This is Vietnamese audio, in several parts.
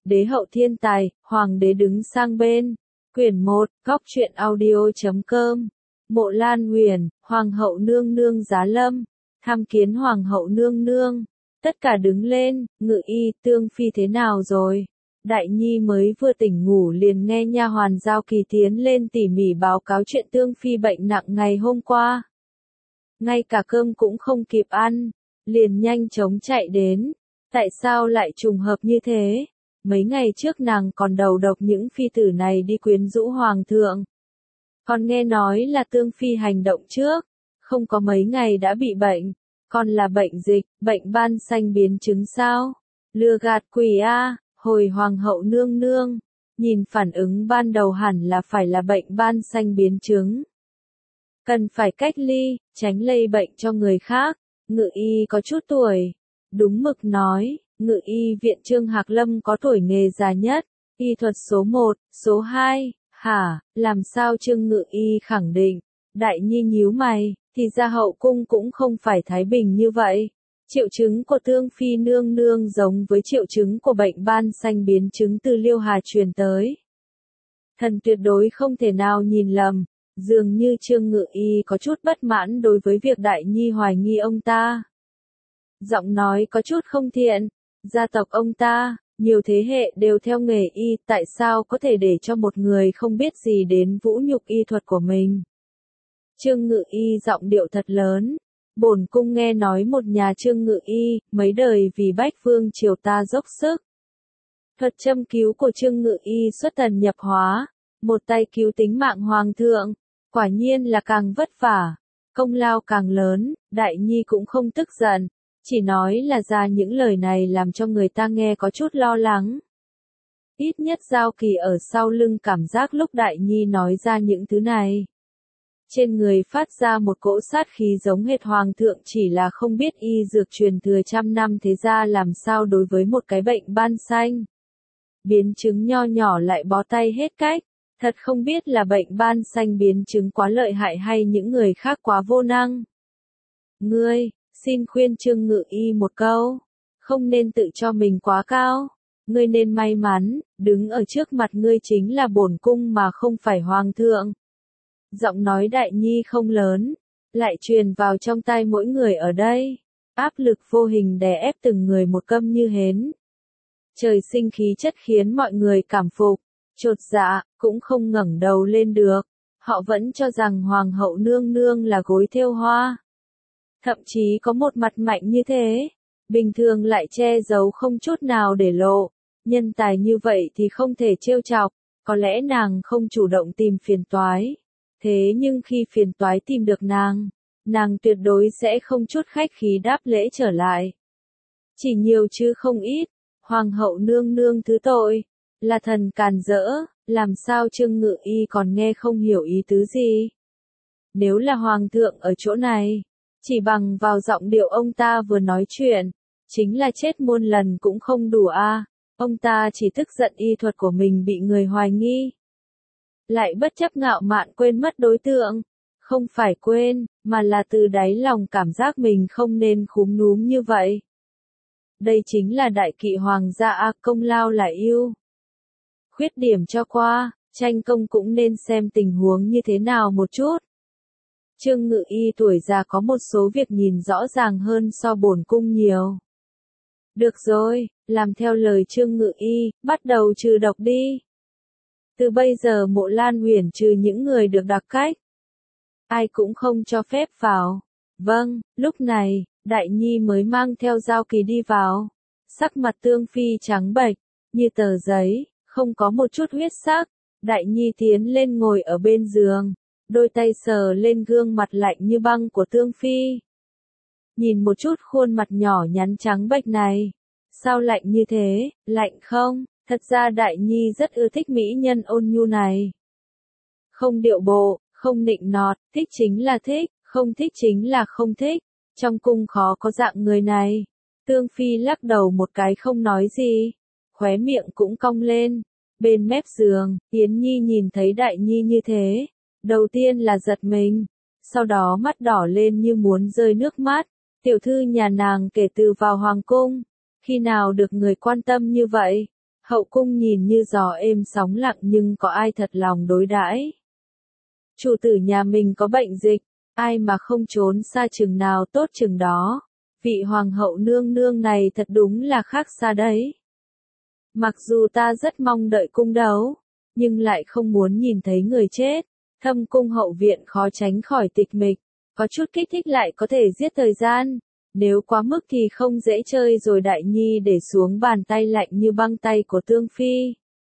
Đế hậu thiên tài, hoàng đế đứng sang bên. Quyển 1, góc truyện audio.com. Mộ Lan Huyền, hoàng hậu nương nương giá lâm. Tham kiến hoàng hậu nương nương. Tất cả đứng lên, Ngự y, Tương Phi thế nào rồi? Đại Nhi mới vừa tỉnh ngủ liền nghe nha hoàn Giao Kỳ tiến lên tỉ mỉ báo cáo chuyện Tương Phi bệnh nặng ngày hôm qua. Ngay cả cơm cũng không kịp ăn, liền nhanh chóng chạy đến. Tại sao lại trùng hợp như thế? Mấy ngày trước nàng còn đầu độc những phi tử này đi quyến rũ hoàng thượng. Còn nghe nói là Tương Phi hành động trước, không có mấy ngày đã bị bệnh, còn là bệnh dịch, bệnh ban xanh biến chứng sao? Lừa gạt quỷ a, hồi hoàng hậu nương nương, nhìn phản ứng ban đầu hẳn là phải là bệnh ban xanh biến chứng. Cần phải cách ly, tránh lây bệnh cho người khác. Ngự y có chút tuổi, đúng mực nói. Ngự y viện Trương Hạc Lâm có tuổi nghề già nhất, y thuật số 1, số 2, hả, làm sao Trương Ngự y khẳng định. Đại Nhi nhíu mày, thì ra hậu cung cũng không phải thái bình như vậy. Triệu chứng của Tương Phi nương nương giống với triệu chứng của bệnh ban xanh biến chứng từ Liêu Hà truyền tới. Thần tuyệt đối không thể nào nhìn lầm, dường như Trương Ngự y có chút bất mãn đối với việc Đại Nhi hoài nghi ông ta. Giọng nói có chút không thiện. Gia tộc ông ta, nhiều thế hệ đều theo nghề y, tại sao có thể để cho một người không biết gì đến vũ nhục y thuật của mình? Trương Ngự y giọng điệu thật lớn. Bổn cung nghe nói một nhà Trương Ngự y, mấy đời vì Bách Vương triều ta dốc sức. Thuật châm cứu của Trương Ngự y xuất thần nhập hóa, một tay cứu tính mạng hoàng thượng, quả nhiên là càng vất vả, công lao càng lớn. Đại Nhi cũng không tức giận. Chỉ nói là ra những lời này làm cho người ta nghe có chút lo lắng. Ít nhất Giao Kỳ ở sau lưng cảm giác lúc Đại Nhi nói ra những thứ này. Trên người phát ra một cỗ sát khí giống hệt hoàng thượng, chỉ là không biết y dược truyền thừa trăm năm thế ra làm sao đối với một cái bệnh ban xanh. Biến chứng nho nhỏ lại bó tay hết cách, thật không biết là bệnh ban xanh biến chứng quá lợi hại hay những người khác quá vô năng. Ngươi, xin khuyên Trương Ngự y một câu, không nên tự cho mình quá cao, ngươi nên may mắn, đứng ở trước mặt ngươi chính là bổn cung mà không phải hoàng thượng. Giọng nói Đại Nhi không lớn, lại truyền vào trong tai mỗi người ở đây, áp lực vô hình đè ép từng người một câm như hến. Trời sinh khí chất khiến mọi người cảm phục, chột dạ, cũng không ngẩng đầu lên được, họ vẫn cho rằng hoàng hậu nương nương là gối thêu hoa. Thậm chí có một mặt mạnh như thế, bình thường lại che giấu không chút nào để lộ, nhân tài như vậy thì không thể trêu chọc, có lẽ nàng không chủ động tìm phiền toái. Thế nhưng khi phiền toái tìm được nàng tuyệt đối sẽ không chút khách khí đáp lễ trở lại. Chỉ nhiều chứ không ít, hoàng hậu nương nương thứ tội, là thần càn rỡ, làm sao Trương Ngự y còn nghe không hiểu ý tứ gì. Nếu là hoàng thượng ở chỗ này, chỉ bằng vào giọng điệu ông ta vừa nói chuyện, chính là chết muôn lần cũng không đủ a. Ông ta chỉ tức giận y thuật của mình bị người hoài nghi. Lại bất chấp ngạo mạn quên mất đối tượng. Không phải quên, mà là từ đáy lòng cảm giác mình không nên khúm núm như vậy. Đây chính là đại kỵ hoàng gia a, công lao là yêu. Khuyết điểm cho qua, tranh công cũng nên xem tình huống như thế nào một chút. Trương Ngự y tuổi già có một số việc nhìn rõ ràng hơn so bổn cung nhiều. Được rồi, làm theo lời Trương Ngự y, bắt đầu trừ độc đi. Từ bây giờ Mộ Lan Huyền trừ những người được đặc cách, ai cũng không cho phép vào. Vâng, lúc này, Đại Nhi mới mang theo Giao Kỳ đi vào. Sắc mặt Tương Phi trắng bệch, như tờ giấy, không có một chút huyết sắc. Đại Nhi tiến lên ngồi ở bên giường, đôi tay sờ lên gương mặt lạnh như băng của Tương Phi. Nhìn một chút khuôn mặt nhỏ nhắn trắng bệch này. Sao lạnh như thế, lạnh không? Thật ra Đại Nhi rất ưa thích mỹ nhân ôn nhu này. Không điệu bộ, không nịnh nọt, thích chính là thích, không thích chính là không thích. Trong cung khó có dạng người này. Tương Phi lắc đầu một cái không nói gì, khóe miệng cũng cong lên. Bên mép giường, Yến Nhi nhìn thấy Đại Nhi như thế, đầu tiên là giật mình, sau đó mắt đỏ lên như muốn rơi nước mắt. Tiểu thư nhà nàng kể từ vào hoàng cung, khi nào được người quan tâm như vậy? Hậu cung nhìn như gió êm sóng lặng nhưng có ai thật lòng đối đãi. Chủ tử nhà mình có bệnh dịch, ai mà không trốn xa chừng nào tốt chừng đó. Vị hoàng hậu nương nương này thật đúng là khác xa đấy. Mặc dù ta rất mong đợi cung đấu, nhưng lại không muốn nhìn thấy người chết. Thâm cung hậu viện khó tránh khỏi tịch mịch, có chút kích thích lại có thể giết thời gian. Nếu quá mức thì không dễ chơi rồi. Đại Nhi để xuống bàn tay lạnh như băng tay của Tương Phi.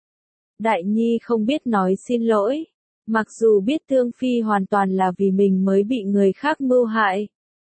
Đại Nhi không biết nói xin lỗi, mặc dù biết Tương Phi hoàn toàn là vì mình mới bị người khác mưu hại,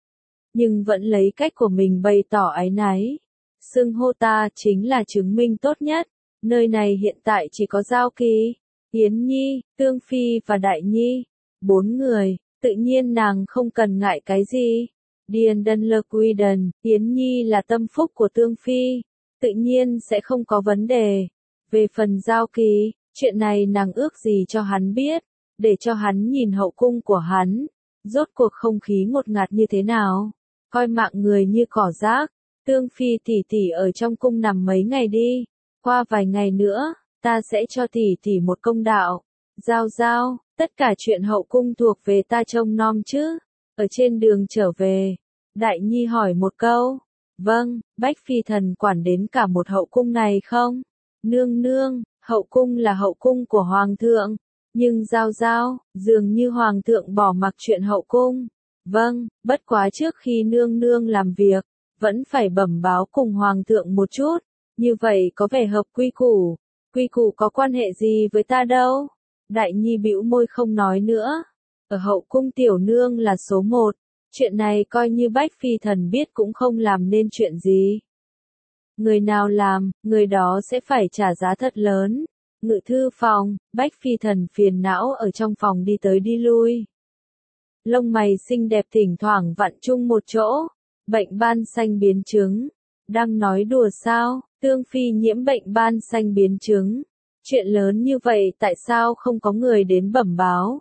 nhưng vẫn lấy cách của mình bày tỏ áy náy. Xưng hô ta chính là chứng minh tốt nhất, nơi này hiện tại chỉ có Giao Kỳ, Yến Nhi, Tương Phi và Đại Nhi, 4 người, tự nhiên nàng không cần ngại cái gì. Điền Đân Lơ Quy Đần, Yến Nhi là tâm phúc của Tương Phi, tự nhiên sẽ không có vấn đề. Về phần Giao Kỳ, chuyện này nàng ước gì cho hắn biết, để cho hắn nhìn hậu cung của hắn, rốt cuộc không khí ngột ngạt như thế nào, coi mạng người như cỏ rác. Tương Phi tỷ tỷ ở trong cung nằm mấy ngày đi, qua vài ngày nữa, ta sẽ cho tỷ tỷ một công đạo. Giao Giao, tất cả chuyện hậu cung thuộc về ta trông nom chứ. Ở trên đường trở về, Đại Nhi hỏi một câu. Vâng, Bách Phi thần quản đến cả một hậu cung này không? Nương nương, hậu cung là hậu cung của Hoàng thượng, nhưng Giao Giao, dường như Hoàng thượng bỏ mặc chuyện hậu cung. Vâng, bất quá trước khi nương nương làm việc, vẫn phải bẩm báo cùng Hoàng thượng một chút, như vậy có vẻ hợp quy củ. Quy củ có quan hệ gì với ta đâu? Đại Nhi bĩu môi không nói nữa. Ở hậu cung tiểu nương là số 1, chuyện này coi như Bách Phi thần biết cũng không làm nên chuyện gì. Người nào làm, người đó sẽ phải trả giá thật lớn. Ngự thư phòng, Bách Phi thần phiền não ở trong phòng đi tới đi lui. Lông mày xinh đẹp thỉnh thoảng vặn chung một chỗ. Bệnh ban xanh biến chứng. Đang nói đùa sao? Tương Phi nhiễm bệnh ban xanh biến chứng. Chuyện lớn như vậy tại sao không có người đến bẩm báo?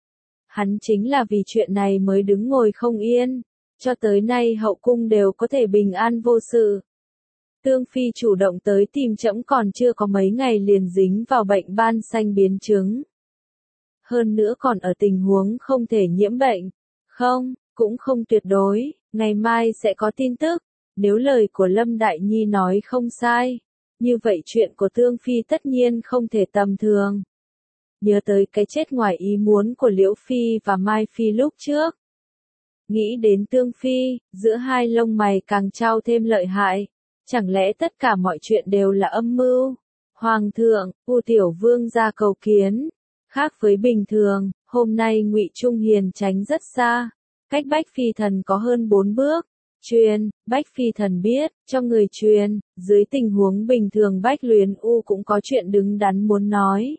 Hắn chính là vì chuyện này mới đứng ngồi không yên. Cho tới nay hậu cung đều có thể bình an vô sự. Tương Phi chủ động tới tìm trẫm còn chưa có mấy ngày liền dính vào bệnh ban xanh biến chứng. Hơn nữa còn ở tình huống không thể nhiễm bệnh. Không, cũng không tuyệt đối, ngày mai sẽ có tin tức. Nếu lời của Lâm Đại Nhi nói không sai, như vậy chuyện của Tương Phi tất nhiên không thể tầm thường. Nhớ tới cái chết ngoài ý muốn của Liễu Phi và Mai Phi lúc trước. Nghĩ đến Tương Phi, giữa hai lông mày càng trao thêm lợi hại. Chẳng lẽ tất cả mọi chuyện đều là âm mưu? Hoàng thượng, U Tiểu Vương ra cầu kiến. Khác với bình thường, hôm nay Ngụy Trung Hiền tránh rất xa, cách Bách Phi thần có hơn 4 bước. Truyền, Bách Phi thần biết, cho người truyền, dưới tình huống bình thường Bách Luyến U cũng có chuyện đứng đắn muốn nói.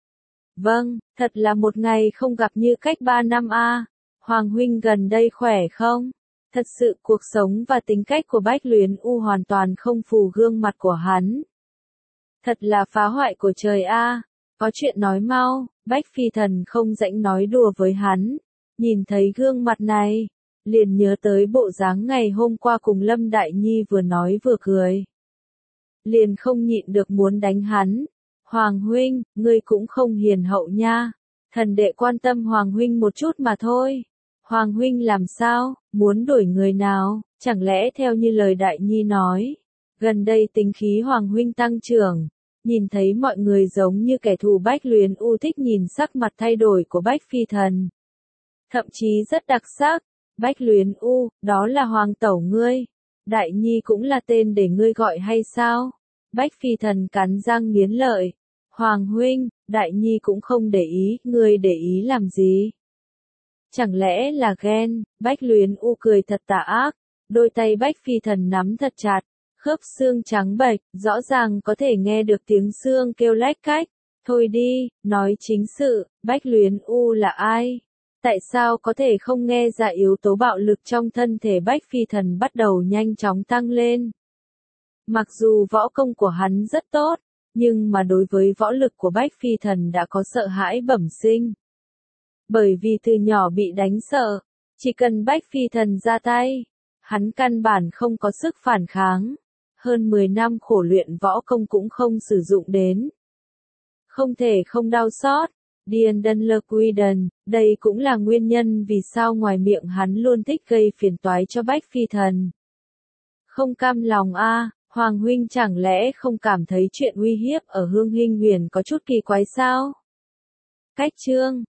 Vâng, thật là một ngày không gặp như cách 3 năm a. Hoàng huynh gần đây khỏe không? Thật sự cuộc sống và tính cách của Bách Luyến U hoàn toàn không phù gương mặt của hắn. Thật là phá hoại của trời a. Có chuyện nói mau. Bách Phi thần không rảnh nói đùa với hắn. Nhìn thấy gương mặt này, liền nhớ tới bộ dáng ngày hôm qua cùng Lâm Đại Nhi vừa nói vừa cười. Liền không nhịn được muốn đánh hắn. Hoàng huynh, ngươi cũng không hiền hậu nha. Thần đệ quan tâm Hoàng huynh một chút mà thôi. Hoàng huynh làm sao, muốn đổi người nào, chẳng lẽ theo như lời Đại Nhi nói. Gần đây tính khí Hoàng huynh tăng trưởng, nhìn thấy mọi người giống như kẻ thù. Bách Luyến U thích nhìn sắc mặt thay đổi của Bách Phi thần. Thậm chí rất đặc sắc. Bách Luyến U, đó là Hoàng tẩu ngươi. Đại Nhi cũng là tên để ngươi gọi hay sao? Bách Phi thần cắn răng nghiến lợi. Hoàng huynh, Đại Nhi cũng không để ý, ngươi để ý làm gì? Chẳng lẽ là ghen? Bách Luyến U cười thật tà ác. Đôi tay Bách Phi thần nắm thật chặt. Khớp xương trắng bệch, rõ ràng có thể nghe được tiếng xương kêu lách cách. Thôi đi, nói chính sự, Bách Luyến U là ai? Tại sao có thể không nghe ra yếu tố bạo lực trong thân thể Bách Phi thần bắt đầu nhanh chóng tăng lên? Mặc dù võ công của hắn rất tốt, nhưng mà đối với võ lực của Bách Phi thần đã có sợ hãi bẩm sinh. Bởi vì từ nhỏ bị đánh sợ, chỉ cần Bách Phi thần ra tay, hắn căn bản không có sức phản kháng. hơn 10 năm khổ luyện võ công cũng không sử dụng đến. Không thể không đau xót. Điền Đân Lơ Quy Đần, đây cũng là nguyên nhân vì sao ngoài miệng hắn luôn thích gây phiền toái cho Bách Phi Thần. Không cam lòng a, Hoàng huynh chẳng lẽ không cảm thấy chuyện uy hiếp ở Hương Hinh Huyền có chút kỳ quái sao? Cách chương